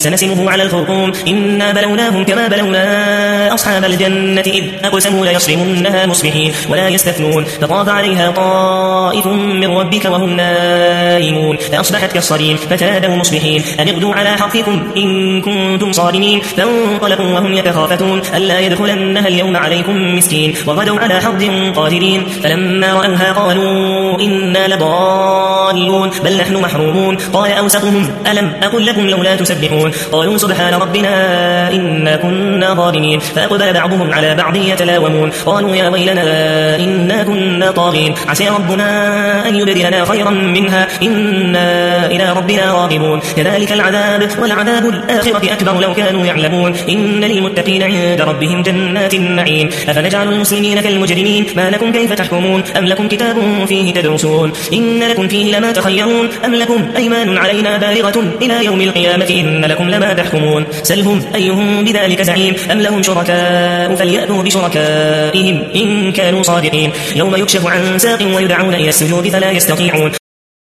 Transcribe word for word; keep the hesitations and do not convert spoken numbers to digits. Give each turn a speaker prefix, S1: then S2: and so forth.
S1: سنسمه على الخرطوم إنا بلوناهم كما بلونا أصحاب الجنة إذ أقسموا ليصرمنها مصبحين ولا يستثنون فطاف عليها طائف من ربك وهم نائمون فأصبحت كالصريم فتنادوا مصبحين أن اغدوا على حرثكم إن كنتم صارمين فانطلقوا وهم يتخافتون ألا يدخلنها اليوم عليكم مسكين وغدوا على حرد قادرين فلما رأوها قالوا إنا لضالون بل نحن محرومون قال أوسطهم ألم أقل لكم لولا تسبحون قالوا سبحان ربنا إنا كنا ظالمين فأقبل بعضهم على بعض يتلاومون قالوا يا ويلنا إنا كنا طاغين عسى ربنا أن يبدلنا خيرا منها إنا إلى ربنا راغبون كذلك العذاب والعذاب الآخرة أكبر لو كانوا يعلمون إن للمتقين عند ربهم جنات النعيم أفنجعل المسلمين كالمجرمين ما لكم كيف تحكمون أم لكم كتاب فيه تدرسون إن لكم فيه لما تخيرون أم لكم أيمان علينا بالغة إلى يوم القيامة إن لكم لما تحكمون سلهم أيهم بذلك زعيم أم لهم شركاء فليأتوا بشركائهم إن كانوا صادقين يوم يكشف عن ساق ويدعون إلى السجود فلا يستطيعون